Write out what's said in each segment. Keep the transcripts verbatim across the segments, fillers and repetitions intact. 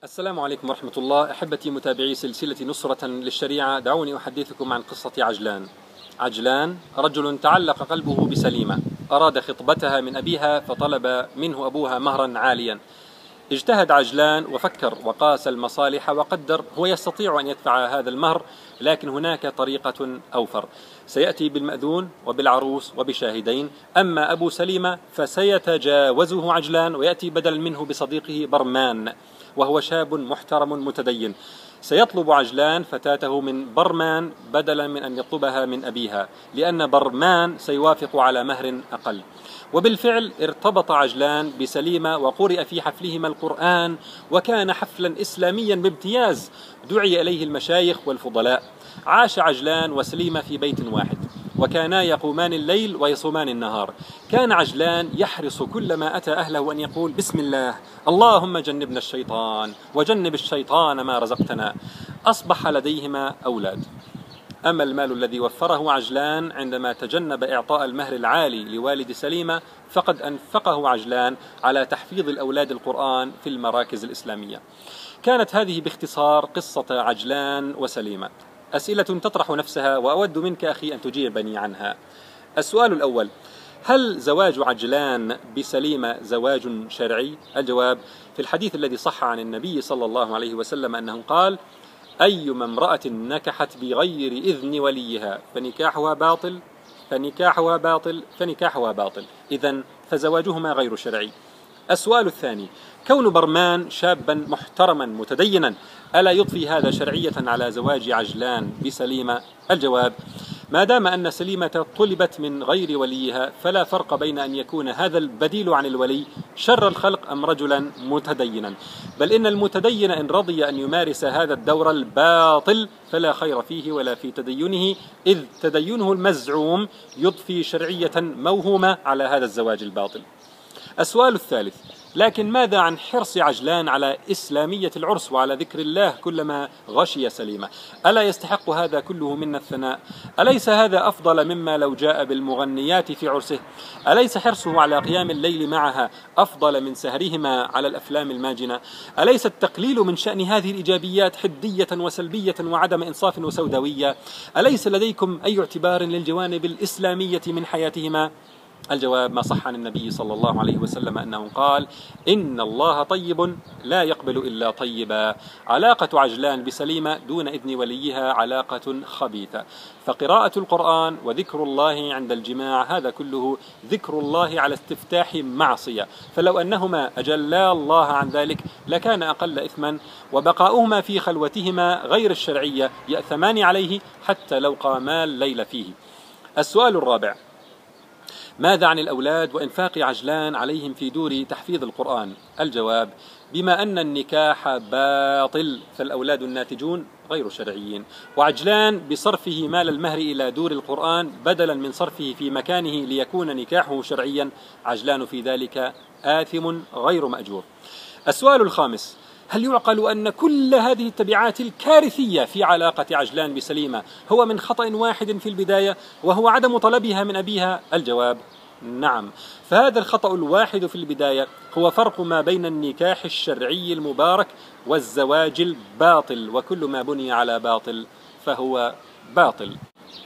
السلام عليكم ورحمة الله. أحبتي متابعي سلسلة نصرة للشريعة، دعوني أحدثكم عن قصة عجلان. عجلان رجل تعلق قلبه بسليمة، أراد خطبتها من أبيها فطلب منه أبوها مهرا عاليا. اجتهد عجلان وفكر وقاس المصالح وقدر هو يستطيع أن يدفع هذا المهر، لكن هناك طريقة أوفر. سيأتي بالمأذون وبالعروس وبشاهدين، أما أبو سليمة فسيتجاوزه عجلان ويأتي بدلا منه بصديقه برمان، وهو شاب محترم متدين. سيطلب عجلان فتاته من برمان بدلا من أن يطلبها من أبيها، لأن برمان سيوافق على مهر أقل. وبالفعل ارتبط عجلان بسليمة وقرئ في حفلهما القرآن، وكان حفلا إسلاميا بامتياز، دعي إليه المشايخ والفضلاء. عاش عجلان وسليمة في بيت واحد، وكانا يقومان الليل ويصومان النهار. كان عجلان يحرص كلما أتى أهله أن يقول: بسم الله، اللهم جنبنا الشيطان وجنب الشيطان ما رزقتنا. أصبح لديهما أولاد. أما المال الذي وفره عجلان عندما تجنب إعطاء المهر العالي لوالد سليمة، فقد أنفقه عجلان على تحفيظ الأولاد القرآن في المراكز الإسلامية. كانت هذه باختصار قصة عجلان وسليمة. أسئلة تطرح نفسها، وأود منك أخي أن تجيبني عنها. السؤال الأول: هل زواج عجلان بسليمة زواج شرعي؟ الجواب: في الحديث الذي صح عن النبي صلى الله عليه وسلم أنه قال: أيما امرأة نكحت بغير إذن وليها فنكاحها باطل فنكاحها باطل فنكاحها باطل إذن فزواجهما غير شرعي. السؤال الثاني: كون برمان شابا محترما متدينا، ألا يضفي هذا شرعية على زواج عجلان بسليمة؟ الجواب: ما دام أن سليمة طلبت من غير وليها، فلا فرق بين أن يكون هذا البديل عن الولي شر الخلق أم رجلا متدينا، بل إن المتدين إن رضي أن يمارس هذا الدور الباطل فلا خير فيه ولا في تدينه، إذ تدينه المزعوم يضفي شرعية موهومة على هذا الزواج الباطل. السؤال الثالث: لكن ماذا عن حرص عجلان على إسلامية العرس وعلى ذكر الله كلما غشي سليمة؟ ألا يستحق هذا كله منا الثناء؟ أليس هذا أفضل مما لو جاء بالمغنيات في عرسه؟ أليس حرصه على قيام الليل معها أفضل من سهرهما على الأفلام الماجنة؟ أليس التقليل من شأن هذه الإيجابيات حدية وسلبية وعدم إنصاف وسوداوية؟ أليس لديكم أي اعتبار للجوانب الإسلامية من حياتهما؟ الجواب: ما صح عن النبي صلى الله عليه وسلم أنه قال: إن الله طيب لا يقبل إلا طيبا. علاقة عجلان بسليمة دون إذن وليها علاقة خبيثة، فقراءة القرآن وذكر الله عند الجماع هذا كله ذكر الله على استفتاح معصية، فلو أنهما أجلا الله عن ذلك لكان أقل إثما، وبقاؤهما في خلوتهما غير الشرعية يأثمان عليه حتى لو قاما الليل فيه. السؤال الرابع: ماذا عن الأولاد وإنفاق عجلان عليهم في دور تحفيظ القرآن؟ الجواب: بما أن النكاح باطل فالأولاد الناتجون غير شرعيين، وعجلان بصرفه مال المهر إلى دور القرآن بدلا من صرفه في مكانه ليكون نكاحه شرعيا، عجلان في ذلك آثم غير مأجور. السؤال الخامس: هل يعقل أن كل هذه التبعات الكارثية في علاقة عجلان بسليمة هو من خطأ واحد في البداية، وهو عدم طلبها من أبيها؟ الجواب: نعم، فهذا الخطأ الواحد في البداية هو فرق ما بين النكاح الشرعي المبارك والزواج الباطل، وكل ما بني على باطل فهو باطل.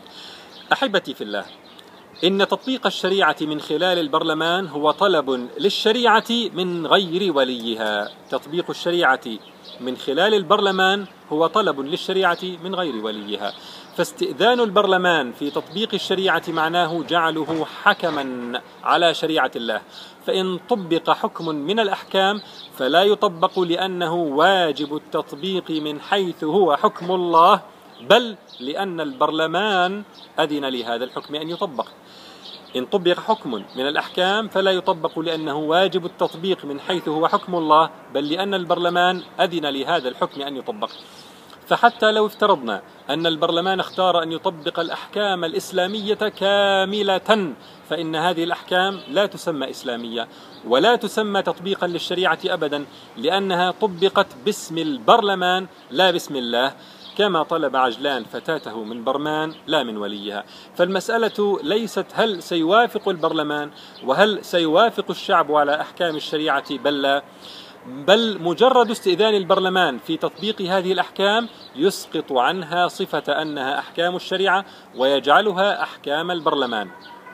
أحبتي في الله، إن تطبيق الشريعة من خلال البرلمان هو طلب للشريعة من غير وليها. تطبيق الشريعة من خلال البرلمان هو طلب للشريعة من غير وليها، فاستئذان البرلمان في تطبيق الشريعة معناه جعله حكما على شريعة الله، فإن طبق حكم من الأحكام فلا يطبق لأنه واجب التطبيق من حيث هو حكم الله، بل لأن البرلمان أذن لهذا الحكم أن يطبق. إن طبق حكم من الأحكام فلا يطبق لأنه واجب التطبيق من حيث هو حكم الله، بل لأن البرلمان أذن لهذا الحكم أن يطبق. فحتى لو افترضنا أن البرلمان اختار أن يطبق الأحكام الإسلامية كاملة، فإن هذه الأحكام لا تسمى إسلامية ولا تسمى تطبيقا للشريعة أبدا، لأنها طبقت باسم البرلمان لا باسم الله، كما طلب عجلان فتاته من برمان لا من وليها. فالمسألة ليست هل سيوافق البرلمان وهل سيوافق الشعب على أحكام الشريعة، بل لا، بل مجرد استئذان البرلمان في تطبيق هذه الأحكام يسقط عنها صفة أنها أحكام الشريعة ويجعلها أحكام البرلمان.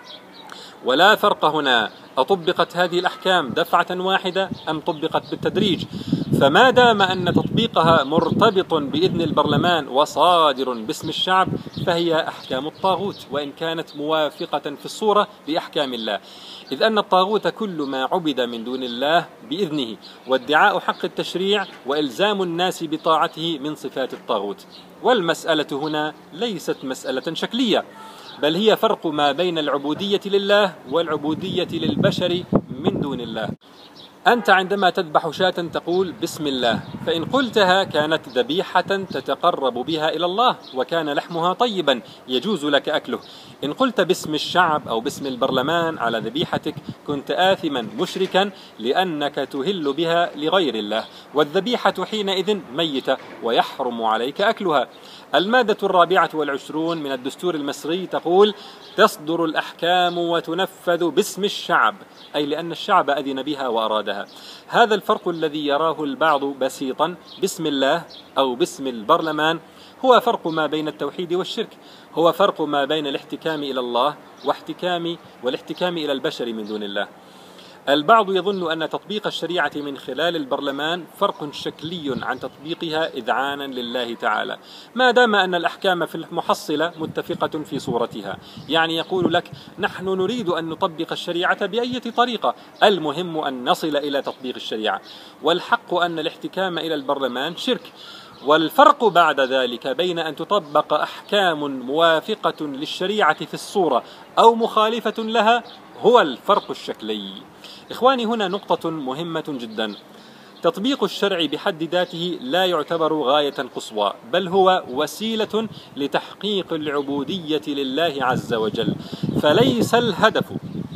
ولا فرق هنا أطبقت هذه الأحكام دفعة واحدة أم طبقت بالتدريج، فما دام أن تطبيقها مرتبط بإذن البرلمان وصادر باسم الشعب فهي أحكام الطاغوت، وإن كانت موافقة في الصورة لأحكام الله، إذ أن الطاغوت كل ما عبد من دون الله بإذنه، وادعاء حق التشريع وإلزام الناس بطاعته من صفات الطاغوت. والمسألة هنا ليست مسألة شكلية، بل هي فرق ما بين العبودية لله والعبودية للبشر من دون الله. أنت عندما تذبح شاة تقول بسم الله، فإن قلتها كانت ذبيحة تتقرب بها إلى الله وكان لحمها طيبا يجوز لك أكله. إن قلت باسم الشعب أو باسم البرلمان على ذبيحتك كنت آثما مشركا لأنك تهل بها لغير الله، والذبيحة حينئذ ميتة ويحرم عليك أكلها. المادة الرابعة والعشرون من الدستور المصري تقول تصدر الأحكام وتنفذ باسم الشعب، أي لأن الشعب أذن بها وأرادها. هذا الفرق الذي يراه البعض بسيطا باسم الله أو باسم البرلمان هو فرق ما بين التوحيد والشرك، هو فرق ما بين الاحتكام إلى الله واحتكام والاحتكام إلى البشر من دون الله. البعض يظن أن تطبيق الشريعة من خلال البرلمان فرق شكلي عن تطبيقها إذعانا لله تعالى، ما دام أن الأحكام في المحصلة متفقة في صورتها. يعني يقول لك نحن نريد أن نطبق الشريعة بأي طريقة، المهم أن نصل إلى تطبيق الشريعة، والحق أن الاحتكام إلى البرلمان شرك. والفرق بعد ذلك بين أن تطبق أحكام موافقة للشريعة في الصورة أو مخالفة لها هو الفرق الشكلي. إخواني، هنا نقطة مهمة جدا. تطبيق الشرع بحد ذاته لا يعتبر غاية قصوى، بل هو وسيلة لتحقيق العبودية لله عز وجل، فليس الهدف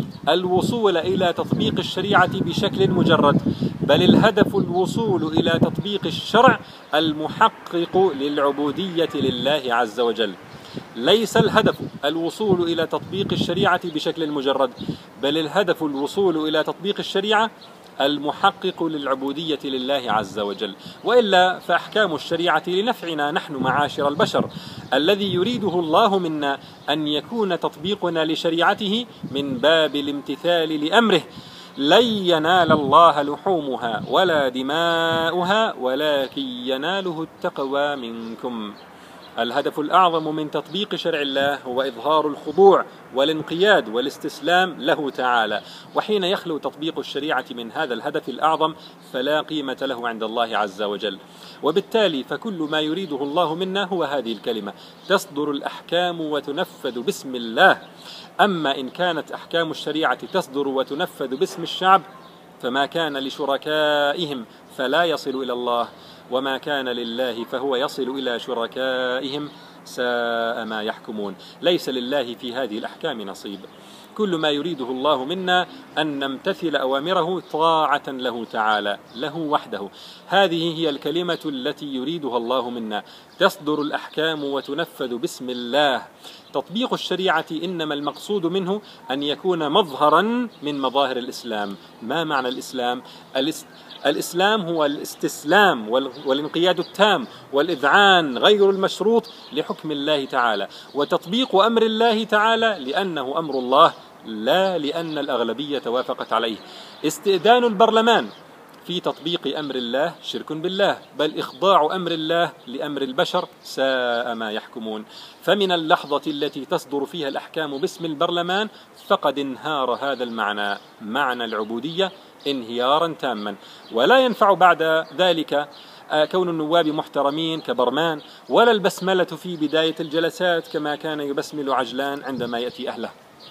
الوصول إلى تطبيق الشريعة بشكل مجرد، بل الهدف الوصول إلى تطبيق الشرع المحقق للعبودية لله عز وجل. ليس الهدف الوصول إلى تطبيق الشريعة بشكل مجرد، بل الهدف الوصول إلى تطبيق الشريعة المحقق للعبودية لله عز وجل. وإلا فأحكام الشريعة لنفعنا نحن معاشر البشر، الذي يريده الله منا أن يكون تطبيقنا لشريعته من باب الامتثال لأمره. لن ينال الله لحومها ولا دماؤها ولكن يناله التقوى منكم. الهدف الأعظم من تطبيق شرع الله هو إظهار الخضوع والانقياد والاستسلام له تعالى، وحين يخلو تطبيق الشريعة من هذا الهدف الأعظم فلا قيمة له عند الله عز وجل. وبالتالي فكل ما يريده الله منا هو هذه الكلمة: تصدر الأحكام وتنفذ باسم الله. أما إن كانت أحكام الشريعة تصدر وتنفذ باسم الشعب فما كان لشركائهم فلا يصل إلى الله، وما كان لله فهو يصل إلى شركائهم، ساء ما يحكمون. ليس لله في هذه الأحكام نصيب. كل ما يريده الله منا أن نمتثل أوامره طاعة له تعالى، له وحده. هذه هي الكلمة التي يريدها الله منا: تصدر الأحكام وتنفذ باسم الله. تطبيق الشريعة إنما المقصود منه أن يكون مظهرا من مظاهر الإسلام. ما معنى الإسلام؟ الإسلام هو الاستسلام والانقياد التام والإذعان غير المشروط لحكم الله تعالى، وتطبيق أمر الله تعالى لأنه أمر الله لا لأن الأغلبية وافقت عليه. استئذان البرلمان في تطبيق أمر الله شرك بالله، بل إخضاع أمر الله لأمر البشر، ساء ما يحكمون. فمن اللحظة التي تصدر فيها الأحكام باسم البرلمان فقد انهار هذا المعنى، معنى العبودية، انهيارا تاما. ولا ينفع بعد ذلك كون النواب محترمين كبرمان، ولا البسملة في بداية الجلسات كما كان يبسمل عجلان عندما يأتي أهله،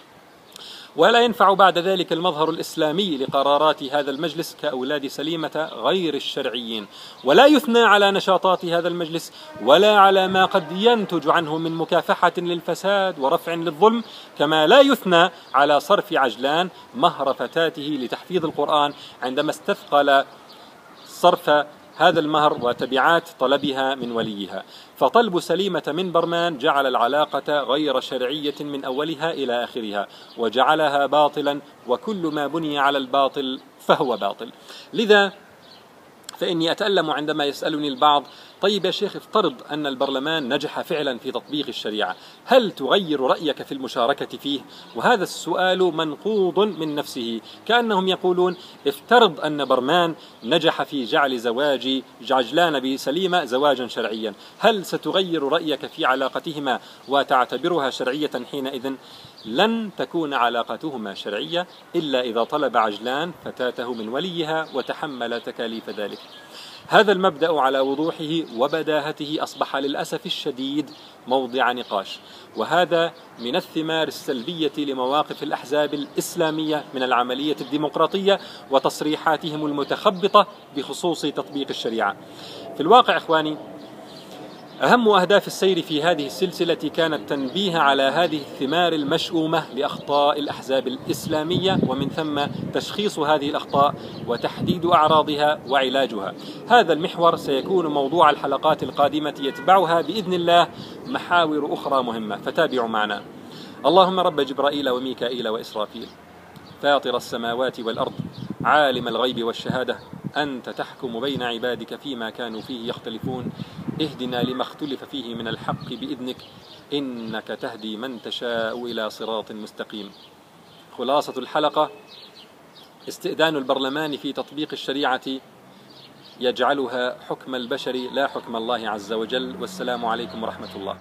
ولا ينفع بعد ذلك المظهر الإسلامي لقرارات هذا المجلس كأولاد سليمة غير الشرعيين. ولا يثنى على نشاطات هذا المجلس ولا على ما قد ينتج عنه من مكافحة للفساد ورفع للظلم، كما لا يثنى على صرف عجلان مهر فتاته لتحفيظ القرآن عندما استثقل صرف هذا المهر وتبعات طلبها من وليها. فطلب سليمة من برمان جعل العلاقة غير شرعية من أولها إلى آخرها، وجعلها باطلا، وكل ما بني على الباطل فهو باطل. لذا فإني أتألم عندما يسألني البعض: طيب يا شيخ، افترض أن البرلمان نجح فعلا في تطبيق الشريعة، هل تغير رأيك في المشاركة فيه؟ وهذا السؤال منقوض من نفسه، كأنهم يقولون: افترض أن برمان نجح في جعل زواج عجلان بسليمة زواجا شرعيا، هل ستغير رأيك في علاقتهما وتعتبرها شرعية حينئذ؟ لن تكون علاقتهما شرعية إلا إذا طلب عجلان فتاته من وليها وتحمل تكاليف ذلك. هذا المبدأ على وضوحه وبداهته أصبح للأسف الشديد موضع نقاش، وهذا من الثمار السلبية لمواقف الأحزاب الإسلامية من العملية الديمقراطية وتصريحاتهم المتخبطة بخصوص تطبيق الشريعة. في الواقع إخواني، أهم أهداف السير في هذه السلسلة كانت التنبيه على هذه الثمار المشؤومة لأخطاء الأحزاب الإسلامية، ومن ثم تشخيص هذه الأخطاء وتحديد أعراضها وعلاجها. هذا المحور سيكون موضوع الحلقات القادمة، يتبعها بإذن الله محاور أخرى مهمة، فتابعوا معنا. اللهم رب جبرائيل وميكائيل وإسرافيل، فاطر السماوات والأرض، عالم الغيب والشهادة، أنت تحكم بين عبادك فيما كانوا فيه يختلفون، اهدنا لما اختلف فيه من الحق بإذنك، إنك تهدي من تشاء إلى صراط مستقيم. خلاصة الحلقة: استئذان البرلمان في تطبيق الشريعة يجعلها حكم البشر لا حكم الله عز وجل. والسلام عليكم ورحمة الله.